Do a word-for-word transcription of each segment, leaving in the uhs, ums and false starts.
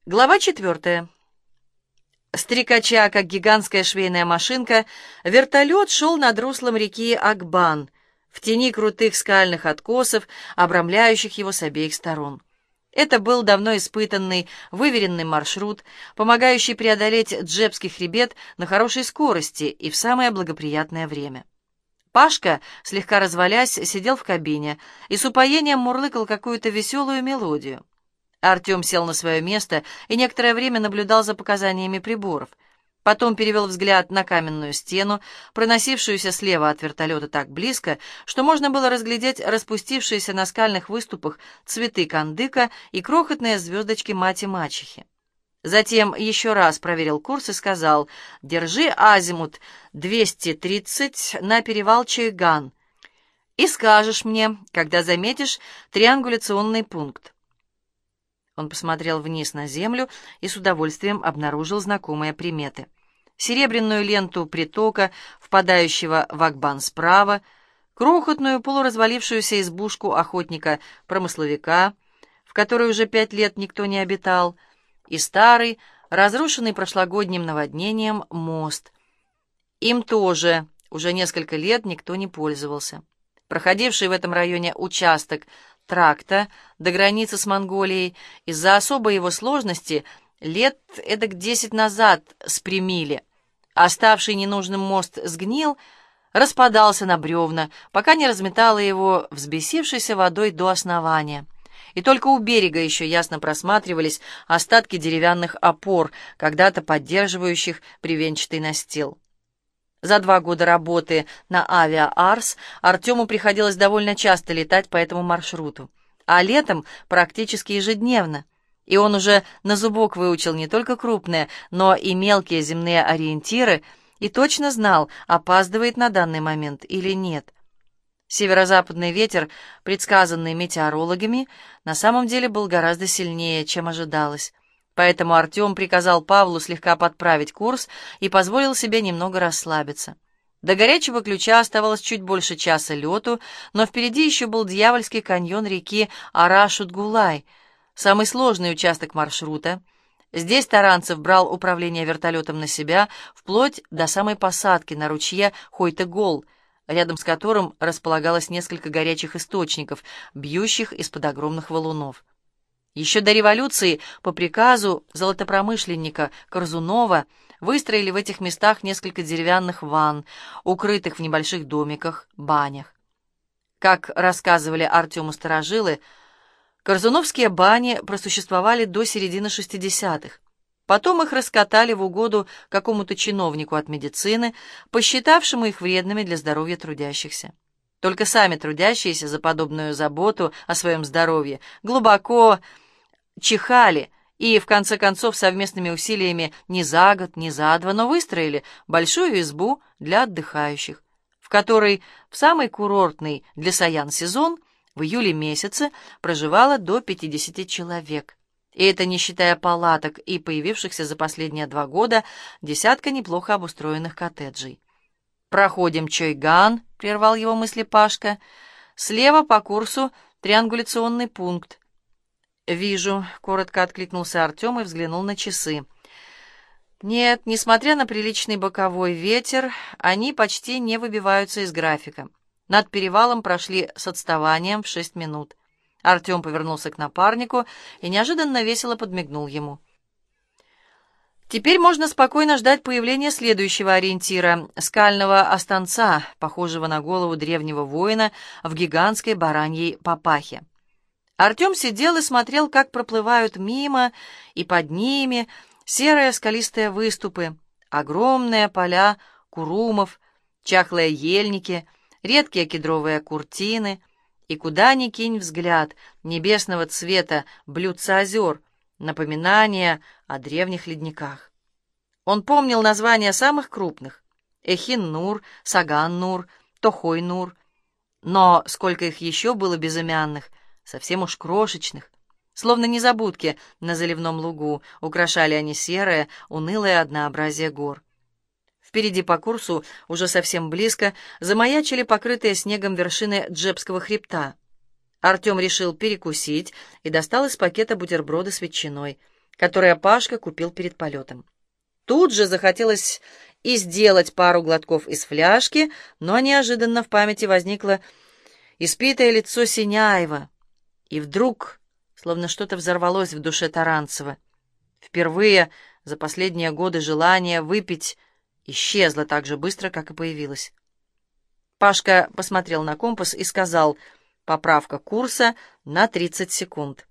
Глава четвертая. Стрекача, как гигантская швейная машинка, вертолет шел над руслом реки Акбан, в тени крутых скальных откосов, обрамляющих его с обеих сторон. Это был давно испытанный, выверенный маршрут, помогающий преодолеть Джебский хребет на хорошей скорости и в самое благоприятное время. Пашка, слегка развалясь, сидел в кабине и с упоением мурлыкал какую-то веселую мелодию. Артем сел на свое место и некоторое время наблюдал за показаниями приборов. Потом перевел взгляд на каменную стену, проносившуюся слева от вертолета так близко, что можно было разглядеть распустившиеся на скальных выступах цветы кандыка и крохотные звездочки мать-мачехи. Затем еще раз проверил курс и сказал: «Держи азимут двести тридцать на перевал Чойган и скажешь мне, когда заметишь триангуляционный пункт». Он посмотрел вниз на землю и с удовольствием обнаружил знакомые приметы. Серебряную ленту притока, впадающего в Акбан справа, крохотную полуразвалившуюся избушку охотника-промысловика, в которой уже пять лет никто не обитал, и старый, разрушенный прошлогодним наводнением, мост. Им тоже уже несколько лет никто не пользовался. Проходивший в этом районе участок тракта до границы с Монголией из-за особой его сложности лет эдак десять назад спрямили. Оставший ненужным мост сгнил, распадался на бревна, пока не разметало его взбесившейся водой до основания. И только у берега еще ясно просматривались остатки деревянных опор, когда-то поддерживающих бревенчатый настил. За два года работы на «Авиа-Арс» Артему приходилось довольно часто летать по этому маршруту, а летом практически ежедневно. И он уже на зубок выучил не только крупные, но и мелкие земные ориентиры и точно знал, опаздывает на данный момент или нет. Северо-западный ветер, предсказанный метеорологами, на самом деле был гораздо сильнее, чем ожидалось. Поэтому Артем приказал Павлу слегка подправить курс и позволил себе немного расслабиться. До горячего ключа оставалось чуть больше часа лету, но впереди еще был дьявольский каньон реки Ара-Шутгулай, самый сложный участок маршрута. Здесь Таранцев брал управление вертолетом на себя вплоть до самой посадки на ручье Хойте-Гол, рядом с которым располагалось несколько горячих источников, бьющих из-под огромных валунов. Еще до революции по приказу золотопромышленника Корзунова выстроили в этих местах несколько деревянных ванн, укрытых в небольших домиках, банях. Как рассказывали Артему старожилы, корзуновские бани просуществовали до середины шестидесятых. Потом их раскатали в угоду какому-то чиновнику от медицины, посчитавшему их вредными для здоровья трудящихся. Только сами трудящиеся за подобную заботу о своем здоровье глубоко чихали и, в конце концов, совместными усилиями не за год, не за два, но выстроили большую избу для отдыхающих, в которой в самый курортный для Саян сезон в июле месяце проживало до пятидесяти человек. И это не считая палаток и появившихся за последние два года десятка неплохо обустроенных коттеджей. «Проходим Чойган», — прервал его мысли Пашка. «Слева по курсу триангуляционный пункт». «Вижу», — коротко откликнулся Артем и взглянул на часы. Нет, несмотря на приличный боковой ветер, они почти не выбиваются из графика. Над перевалом прошли с отставанием в шесть минут. Артем повернулся к напарнику и неожиданно весело подмигнул ему. Теперь можно спокойно ждать появления следующего ориентира — скального останца, похожего на голову древнего воина в гигантской бараньей папахе. Артем сидел и смотрел, как проплывают мимо и под ними серые скалистые выступы, огромные поля курумов, чахлые ельники, редкие кедровые куртины, и куда ни кинь взгляд небесного цвета блюдца озер, напоминание о древних ледниках. Он помнил названия самых крупных — Эхин-Нур, Саган-Нур, Тохой-Нур, но сколько их еще было безымянных, совсем уж крошечных, словно незабудки на заливном лугу, украшали они серое, унылое однообразие гор. Впереди по курсу, уже совсем близко, замаячили покрытые снегом вершины Джебского хребта. Артем решил перекусить и достал из пакета бутерброды с ветчиной. которое Пашка купил перед полетом. Тут же захотелось и сделать пару глотков из фляжки, но неожиданно в памяти возникло испитое лицо Синяева, и вдруг, словно что-то взорвалось в душе Таранцева, впервые за последние годы желание выпить исчезло так же быстро, как и появилось. Пашка посмотрел на компас и сказал: «Поправка курса на тридцать секунд».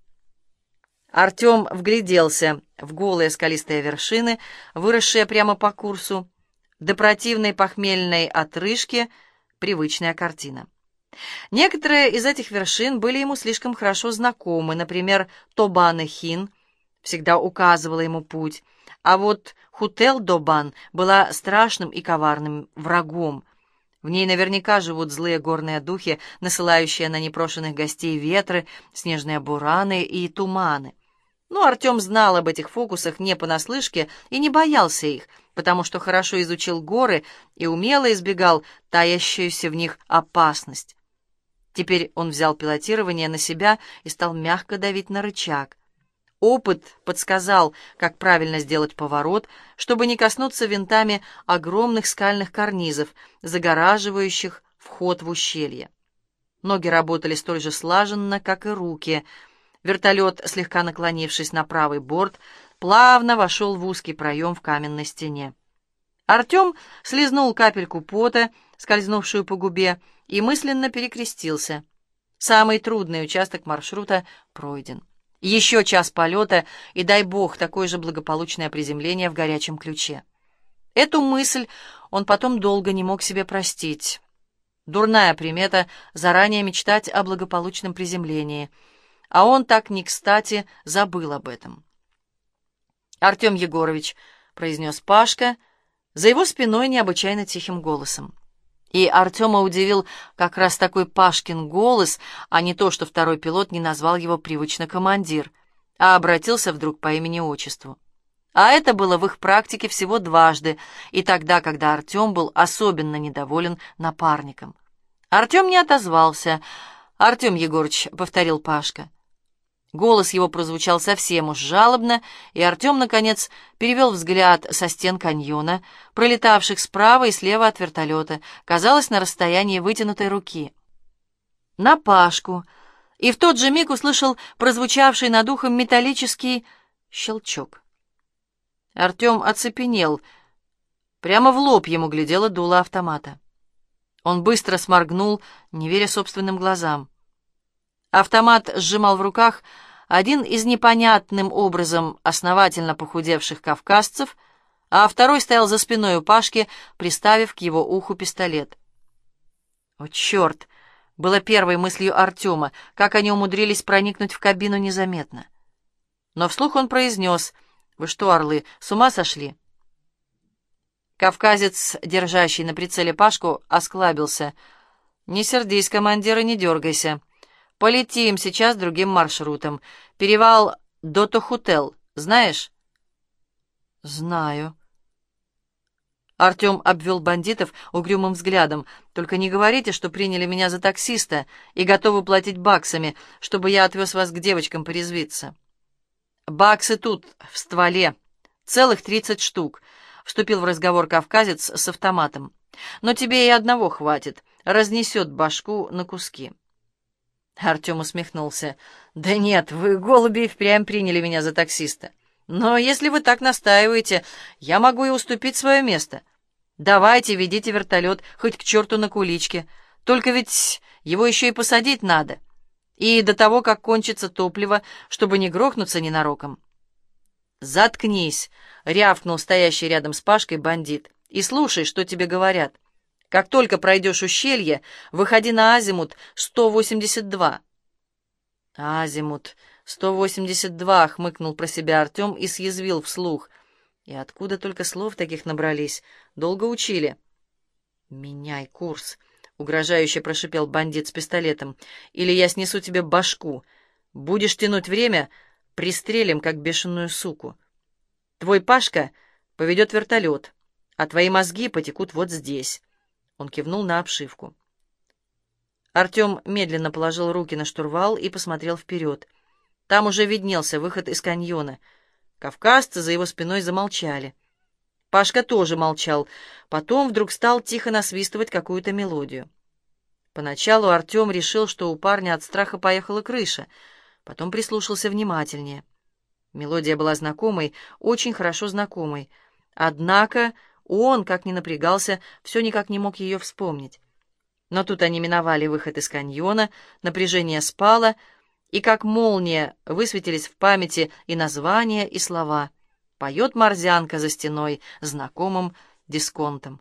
Артем вгляделся в голые скалистые вершины, выросшие прямо по курсу. До противной похмельной отрыжки привычная картина. Некоторые из этих вершин были ему слишком хорошо знакомы, например, Тобан-и-Хин всегда указывала ему путь, а вот Хутел-Добан была страшным и коварным врагом. В ней наверняка живут злые горные духи, насылающие на непрошенных гостей ветры, снежные бураны и туманы. Но Артем знал об этих фокусах не понаслышке и не боялся их, потому что хорошо изучил горы и умело избегал таящуюся в них опасность. Теперь он взял пилотирование на себя и стал мягко давить на рычаг. Опыт подсказал, как правильно сделать поворот, чтобы не коснуться винтами огромных скальных карнизов, загораживающих вход в ущелье. Ноги работали столь же слаженно, как и руки. Вертолет, слегка наклонившись на правый борт, плавно вошел в узкий проем в каменной стене. Артем слизнул капельку пота, скользнувшую по губе, и мысленно перекрестился. Самый трудный участок маршрута пройден. Еще час полета, и дай бог, такое же благополучное приземление в горячем ключе. Эту мысль он потом долго не мог себе простить. Дурная примета заранее мечтать о благополучном приземлении, а он так не кстати забыл об этом. «Артем Егорович», — произнес Пашка, за его спиной необычайно тихим голосом. И Артема удивил как раз такой Пашкин голос, а не то, что второй пилот не назвал его привычно командир, а обратился вдруг по имени-отчеству. А это было в их практике всего дважды, и тогда, когда Артем был особенно недоволен напарником. Артем не отозвался. «Артем Егорыч», — повторил Пашка. Голос его прозвучал совсем уж жалобно, и Артем, наконец, перевел взгляд со стен каньона, пролетавших справа и слева от вертолета, казалось, на расстоянии вытянутой руки, на Пашку, и в тот же миг услышал прозвучавший над ухом металлический щелчок. Артем оцепенел. Прямо в лоб ему глядело дуло автомата. Он быстро сморгнул, не веря собственным глазам. Автомат сжимал в руках один из непонятным образом основательно похудевших кавказцев, а второй стоял за спиной у Пашки, приставив к его уху пистолет. «О, черт!» — было первой мыслью Артема, как они умудрились проникнуть в кабину незаметно. Но вслух он произнес: «Вы что, орлы, с ума сошли?» Кавказец, держащий на прицеле Пашку, осклабился. «Не сердись, командир, и не дергайся. Полетим сейчас другим маршрутом. Перевал Дото-Хутел, знаешь?» «Знаю». Артем обвел бандитов угрюмым взглядом. «Только не говорите, что приняли меня за таксиста и готовы платить баксами, чтобы я отвез вас к девочкам порезвиться». «Баксы тут, в стволе. Целых тридцать штук», — вступил в разговор кавказец с автоматом. «Но тебе и одного хватит. Разнесет башку на куски». Артем усмехнулся. «Да нет, вы, голуби, впрямь приняли меня за таксиста. Но если вы так настаиваете, я могу и уступить свое место. Давайте, ведите вертолет хоть к черту на куличке. Только ведь его еще и посадить надо. И до того, как кончится топливо, чтобы не грохнуться ненароком». «Заткнись!» — рявкнул стоящий рядом с Пашкой бандит. «И слушай, что тебе говорят. Как только пройдешь ущелье, выходи на азимут сто восемьдесят два». «Азимут сто восемьдесят два», — хмыкнул про себя Артем и съязвил вслух. «И откуда только слов таких набрались? Долго учили?» «Меняй курс», — угрожающе прошипел бандит с пистолетом. «Или я снесу тебе башку. Будешь тянуть время, пристрелим, как бешеную суку. Твой Пашка поведет вертолет, а твои мозги потекут вот здесь». Он кивнул на обшивку. Артем медленно положил руки на штурвал и посмотрел вперед. Там уже виднелся выход из каньона. Кавказцы за его спиной замолчали. Пашка тоже молчал, потом вдруг стал тихо насвистывать какую-то мелодию. Поначалу Артем решил, что у парня от страха поехала крыша, потом прислушался внимательнее. Мелодия была знакомой, очень хорошо знакомой. Однако он, как ни напрягался, все никак не мог ее вспомнить. Но тут они миновали выход из каньона, напряжение спало, и как молния высветились в памяти и названия, и слова. Поет морзянка за стеной знакомым дисконтом.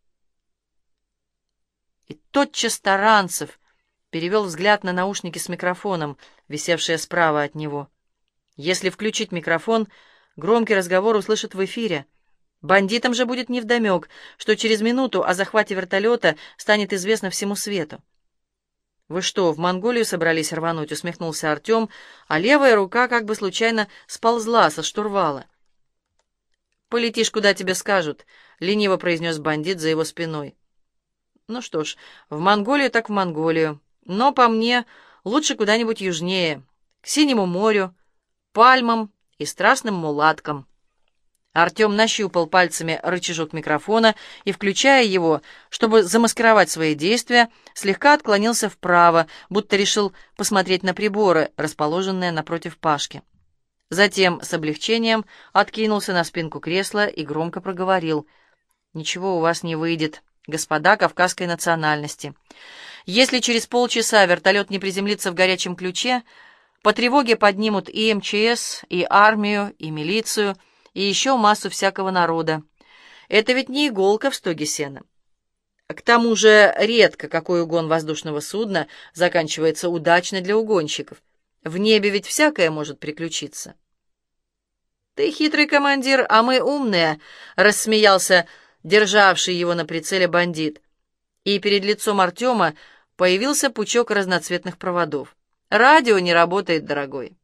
И тотчас Таранцев перевел взгляд на наушники с микрофоном, висевшие справа от него. Если включить микрофон, громкий разговор услышат в эфире. Бандитам же будет невдомек, что через минуту о захвате вертолета станет известно всему свету. «Вы что, в Монголию собрались рвануть?» — усмехнулся Артем, а левая рука как бы случайно сползла со штурвала. «Полетишь, куда тебе скажут», — лениво произнес бандит за его спиной. «Ну что ж, в Монголию так в Монголию, но по мне лучше куда-нибудь южнее, к Синему морю, пальмам и страстным мулаткам». Артем нащупал пальцами рычажок микрофона и, включая его, чтобы замаскировать свои действия, слегка отклонился вправо, будто решил посмотреть на приборы, расположенные напротив Пашки. Затем с облегчением откинулся на спинку кресла и громко проговорил: «Ничего у вас не выйдет, господа кавказской национальности. Если через полчаса вертолет не приземлится в горячем ключе, по тревоге поднимут и эм че эс, и армию, и милицию, и еще массу всякого народа. Это ведь не иголка в стоге сена. К тому же редко какой угон воздушного судна заканчивается удачно для угонщиков. В небе ведь всякое может приключиться». «Ты хитрый командир, а мы умные», — рассмеялся державший его на прицеле бандит. И перед лицом Артема появился пучок разноцветных проводов. «Радио не работает, дорогой».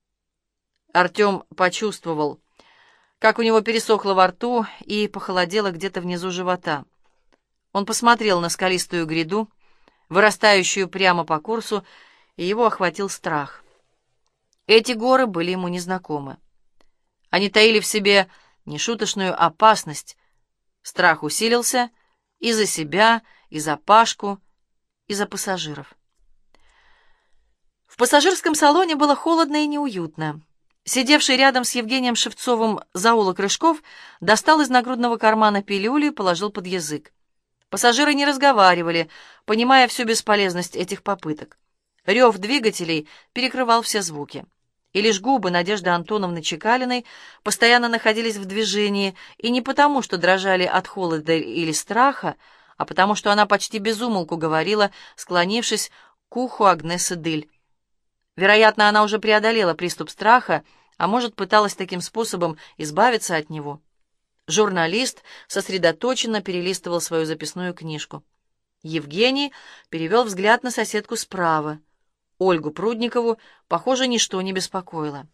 Артем почувствовал, как у него пересохло во рту и похолодело где-то внизу живота. Он посмотрел на скалистую гряду, вырастающую прямо по курсу, и его охватил страх. Эти горы были ему незнакомы. Они таили в себе нешуточную опасность. Страх усилился и за себя, и за Пашку, и за пассажиров. В пассажирском салоне было холодно и неуютно. Сидевший рядом с Евгением Шевцовым зоолог Рыжков достал из нагрудного кармана пилюлю и положил под язык. Пассажиры не разговаривали, понимая всю бесполезность этих попыток. Рев двигателей перекрывал все звуки. И лишь губы Надежды Антоновны Чекалиной постоянно находились в движении, и не потому, что дрожали от холода или страха, а потому, что она почти без умолку говорила, склонившись к уху Агнесы Дыль. Вероятно, она уже преодолела приступ страха, а может, пыталась таким способом избавиться от него. Журналист сосредоточенно перелистывал свою записную книжку. Евгений перевел взгляд на соседку справа. Ольгу Прудникову, похоже, ничто не беспокоило.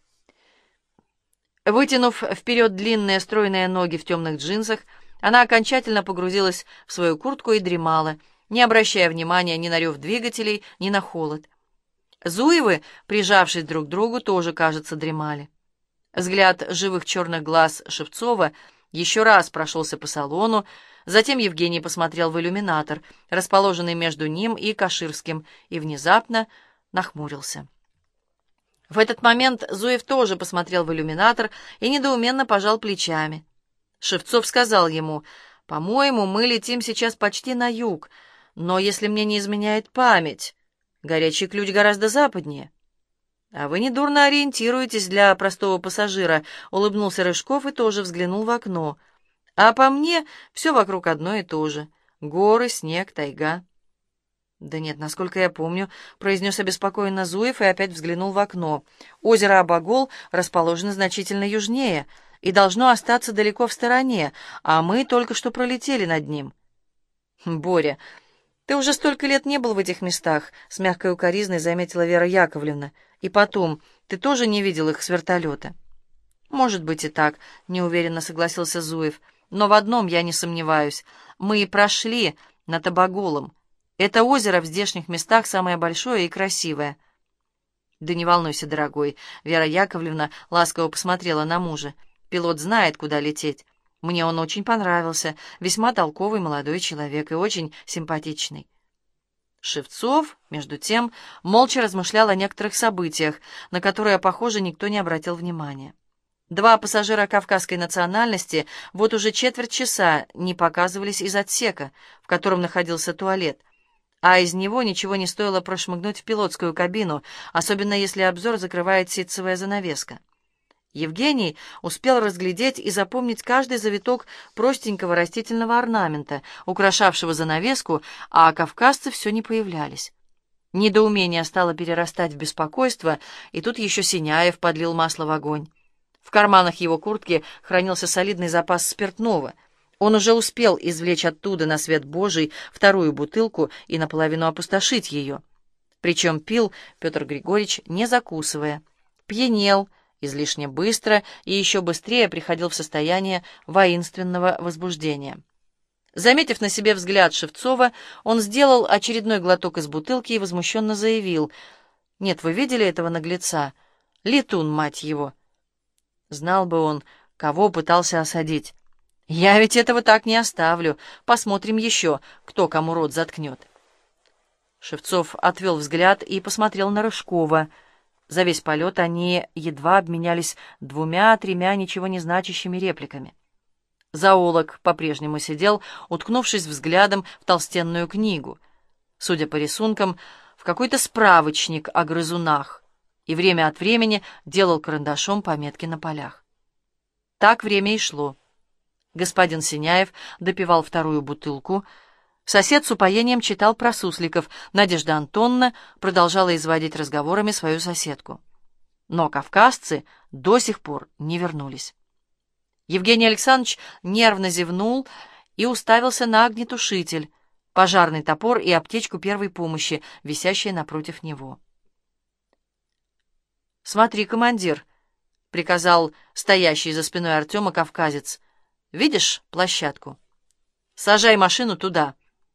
Вытянув вперед длинные стройные ноги в темных джинсах, она окончательно погрузилась в свою куртку и дремала, не обращая внимания ни на рев двигателей, ни на холод. Зуевы, прижавшись друг к другу, тоже, кажется, дремали. Взгляд живых черных глаз Шевцова еще раз прошелся по салону, затем Евгений посмотрел в иллюминатор, расположенный между ним и Каширским, и внезапно нахмурился. В этот момент Зуев тоже посмотрел в иллюминатор и недоуменно пожал плечами. Шевцов сказал ему: «По-моему, мы летим сейчас почти на юг, но если мне не изменяет память, горячий ключ гораздо западнее». «А вы недурно ориентируетесь для простого пассажира», — улыбнулся Рыжков и тоже взглянул в окно. «А по мне все вокруг одно и то же. Горы, снег, тайга». «Да нет, насколько я помню», — произнес обеспокоенно Зуев и опять взглянул в окно. «Озеро Абагол расположено значительно южнее и должно остаться далеко в стороне, а мы только что пролетели над ним». «Боря, ты уже столько лет не был в этих местах», — с мягкой укоризной заметила Вера Яковлевна. «И потом, ты тоже не видел их с вертолета». «Может быть и так», — неуверенно согласился Зуев. «Но в одном я не сомневаюсь. Мы и прошли над Абаголом. Это озеро в здешних местах самое большое и красивое». «Да не волнуйся, дорогой», — Вера Яковлевна ласково посмотрела на мужа. «Пилот знает, куда лететь. Мне он очень понравился, весьма толковый молодой человек и очень симпатичный». Шевцов, между тем, молча размышлял о некоторых событиях, на которые, похоже, никто не обратил внимания. Два пассажира кавказской национальности вот уже четверть часа не показывались из отсека, в котором находился туалет, а из него ничего не стоило прошмыгнуть в пилотскую кабину, особенно если обзор закрывает ситцевая занавеска. Евгений успел разглядеть и запомнить каждый завиток простенького растительного орнамента, украшавшего занавеску, а кавказцы все не появлялись. Недоумение стало перерастать в беспокойство, и тут еще Синяев подлил масло в огонь. В карманах его куртки хранился солидный запас спиртного. Он уже успел извлечь оттуда на свет Божий вторую бутылку и наполовину опустошить ее. Причем пил Петр Григорьевич, не закусывая. Пьянел излишне быстро и еще быстрее приходил в состояние воинственного возбуждения. Заметив на себе взгляд Шевцова, он сделал очередной глоток из бутылки и возмущенно заявил: «Нет, вы видели этого наглеца? Летун, мать его!» Знал бы он, кого пытался осадить. «Я ведь этого так не оставлю. Посмотрим еще, кто кому рот заткнет». Шевцов отвел взгляд и посмотрел на Рыжкова. За весь полет они едва обменялись двумя-тремя ничего не значащими репликами. Зоолог по-прежнему сидел, уткнувшись взглядом в толстенную книгу, судя по рисункам, в какой-то справочник о грызунах, и время от времени делал карандашом пометки на полях. Так время и шло. Господин Синяев допивал вторую бутылку. Сосед с упоением читал про сусликов. Надежда Антоновна продолжала изводить разговорами свою соседку. Но кавказцы до сих пор не вернулись. Евгений Александрович нервно зевнул и уставился на огнетушитель, пожарный топор и аптечку первой помощи, висящие напротив него. «Смотри, командир», — приказал стоящий за спиной Артема кавказец, — «видишь площадку? Сажай машину туда».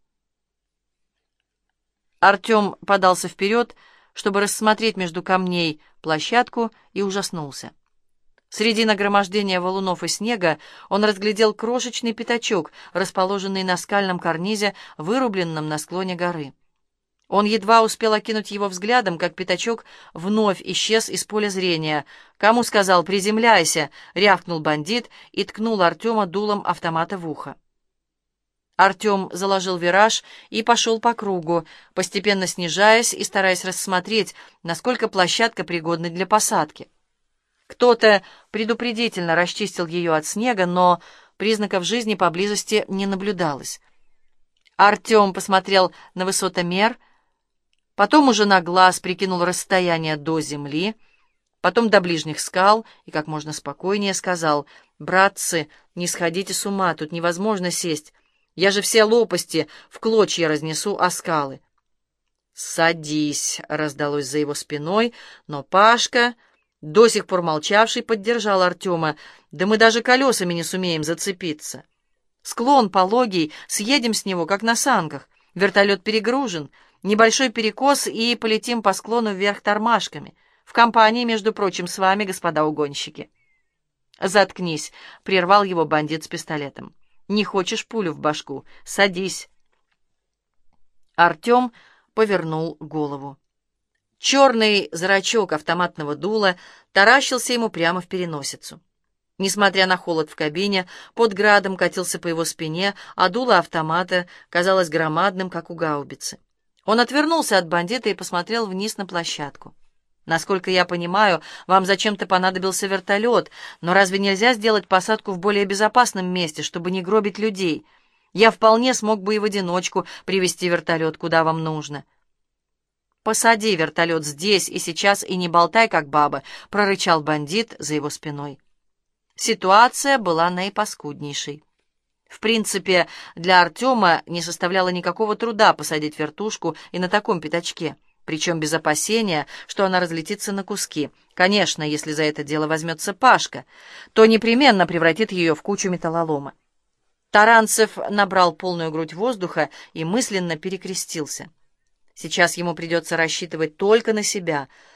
Артем подался вперед, чтобы рассмотреть между камней площадку, и ужаснулся. Среди нагромождения валунов и снега он разглядел крошечный пятачок, расположенный на скальном карнизе, вырубленном на склоне горы. Он едва успел окинуть его взглядом, как пятачок вновь исчез из поля зрения. «Кому сказал, приземляйся!» — рявкнул бандит и ткнул Артема дулом автомата в ухо. Артем заложил вираж и пошел по кругу, постепенно снижаясь и стараясь рассмотреть, насколько площадка пригодна для посадки. Кто-то предупредительно расчистил ее от снега, но признаков жизни поблизости не наблюдалось. Артем посмотрел на высотомер, потом уже на глаз прикинул расстояние до земли, потом до ближних скал и как можно спокойнее сказал: «Братцы, не сходите с ума, тут невозможно сесть. Я же все лопасти в клочья разнесу о скалы». «Садись», — раздалось за его спиной, но Пашка, до сих пор молчавший, поддержал Артема. «Да мы даже колесами не сумеем зацепиться. Склон пологий, съедем с него, как на санках. Вертолет перегружен, небольшой перекос, и полетим по склону вверх тормашками. В компании, между прочим, с вами, господа угонщики». «Заткнись», — прервал его бандит с пистолетом. «Не хочешь пулю в башку? Садись». Артем повернул голову. Черный зрачок автоматного дула таращился ему прямо в переносицу. Несмотря на холод в кабине, под градом катился по его спине, а дуло автомата казалось громадным, как у гаубицы. Он отвернулся от бандита и посмотрел вниз на площадку. «Насколько я понимаю, вам зачем-то понадобился вертолет, но разве нельзя сделать посадку в более безопасном месте, чтобы не гробить людей? Я вполне смог бы и в одиночку привезти вертолет, куда вам нужно». «Посади вертолет здесь и сейчас и не болтай, как баба», — прорычал бандит за его спиной. Ситуация была наипаскуднейшей. В принципе, для Артема не составляло никакого труда посадить вертушку и на таком пятачке, причем без опасения, что она разлетится на куски. Конечно, если за это дело возьмется Пашка, то непременно превратит ее в кучу металлолома. Таранцев набрал полную грудь воздуха и мысленно перекрестился. Сейчас ему придется рассчитывать только на себя.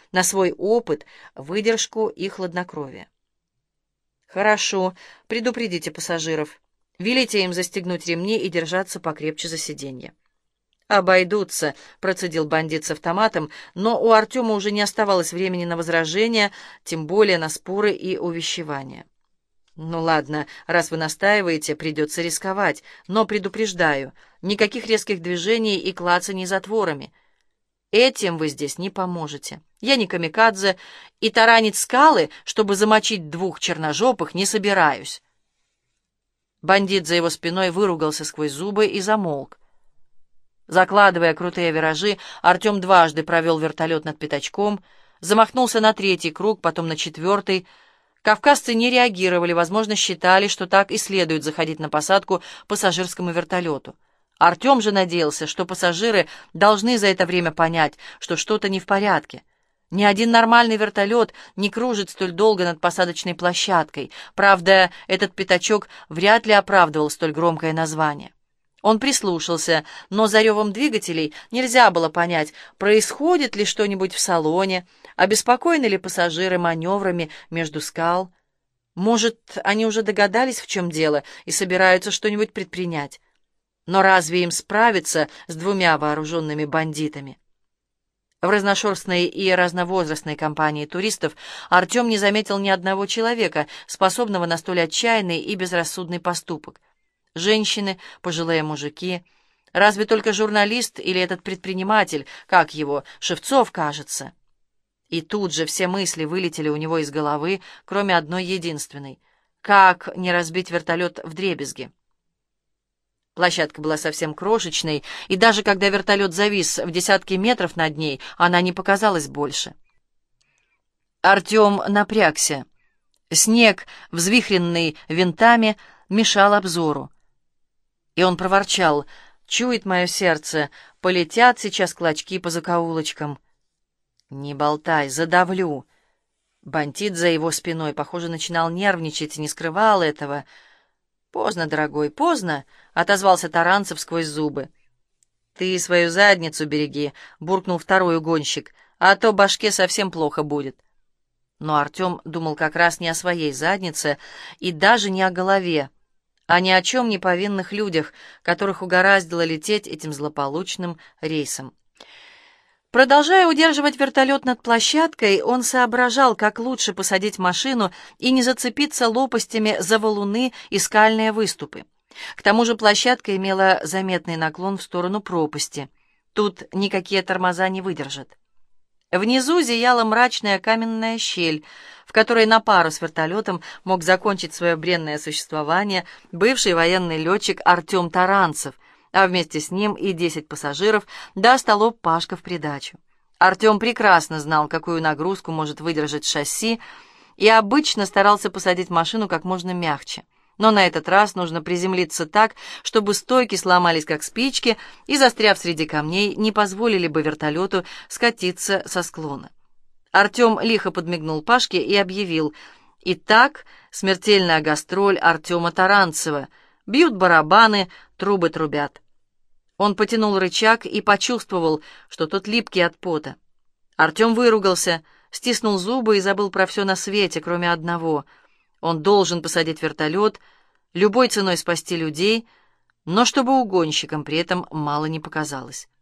на свой опыт, выдержку и хладнокровие. «Хорошо, предупредите пассажиров. Велите им застегнуть ремни и держаться покрепче за сиденье». «Обойдутся», — процедил бандит с автоматом, но у Артема уже не оставалось времени на возражения, тем более на споры и увещевания. «Ну ладно, раз вы настаиваете, придется рисковать, но предупреждаю, никаких резких движений и клацаний затворами. Этим вы здесь не поможете. Я не камикадзе, и таранить скалы, чтобы замочить двух черножопых, не собираюсь». Бандит за его спиной выругался сквозь зубы и замолк. Закладывая крутые виражи, Артем дважды провел вертолет над пятачком, замахнулся на третий круг, потом на четвертый. Кавказцы не реагировали, возможно, считали, что так и следует заходить на посадку пассажирскому вертолету. Артем же надеялся, что пассажиры должны за это время понять, что что-то не в порядке. Ни один нормальный вертолет не кружит столь долго над посадочной площадкой. Правда, этот пятачок вряд ли оправдывал столь громкое название. Он прислушался, но за ревом двигателей нельзя было понять, происходит ли что-нибудь в салоне, обеспокоены ли пассажиры маневрами между скал. Может, они уже догадались, в чем дело, и собираются что-нибудь предпринять. Но разве им справиться с двумя вооруженными бандитами? В разношерстной и разновозрастной компании туристов Артем не заметил ни одного человека, способного на столь отчаянный и безрассудный поступок. Женщины, пожилые мужики, разве только журналист или этот предприниматель, как его, Шевцов, кажется. И тут же все мысли вылетели у него из головы, кроме одной единственной: как не разбить вертолет вдребезги? Площадка была совсем крошечной, и даже когда вертолет завис в десятки метров над ней, она не показалась больше. Артем напрягся. Снег, взвихренный винтами, мешал обзору. И он проворчал: «Чует мое сердце, полетят сейчас клочки по закоулочкам». «Не болтай, задавлю». Бандит за его спиной, похоже, начинал нервничать и не скрывал этого. «Поздно, дорогой, поздно», — отозвался Таранцев сквозь зубы. «Ты свою задницу береги», — буркнул второй угонщик, «а то башке совсем плохо будет». Но Артем думал как раз не о своей заднице и даже не о голове, а ни о чем не повинных людях, которых угораздило лететь этим злополучным рейсом. Продолжая удерживать вертолет над площадкой, он соображал, как лучше посадить машину и не зацепиться лопастями за валуны и скальные выступы. К тому же площадка имела заметный наклон в сторону пропасти. Тут никакие тормоза не выдержат. Внизу зияла мрачная каменная щель, в которой на пару с вертолетом мог закончить свое бренное существование бывший военный летчик Артем Таранцев, а вместе с ним и десять пассажиров, да столоп Пашка в придачу. Артем прекрасно знал, какую нагрузку может выдержать шасси, и обычно старался посадить машину как можно мягче. Но на этот раз нужно приземлиться так, чтобы стойки сломались как спички и, застряв среди камней, не позволили бы вертолету скатиться со склона. Артем лихо подмигнул Пашке и объявил: «Итак, смертельная гастроль Артема Таранцева. Бьют барабаны, трубы трубят». Он потянул рычаг и почувствовал, что тот липкий от пота. Артем выругался, стиснул зубы и забыл про все на свете, кроме одного. Он должен посадить вертолет, любой ценой спасти людей, но чтобы угонщикам при этом мало не показалось.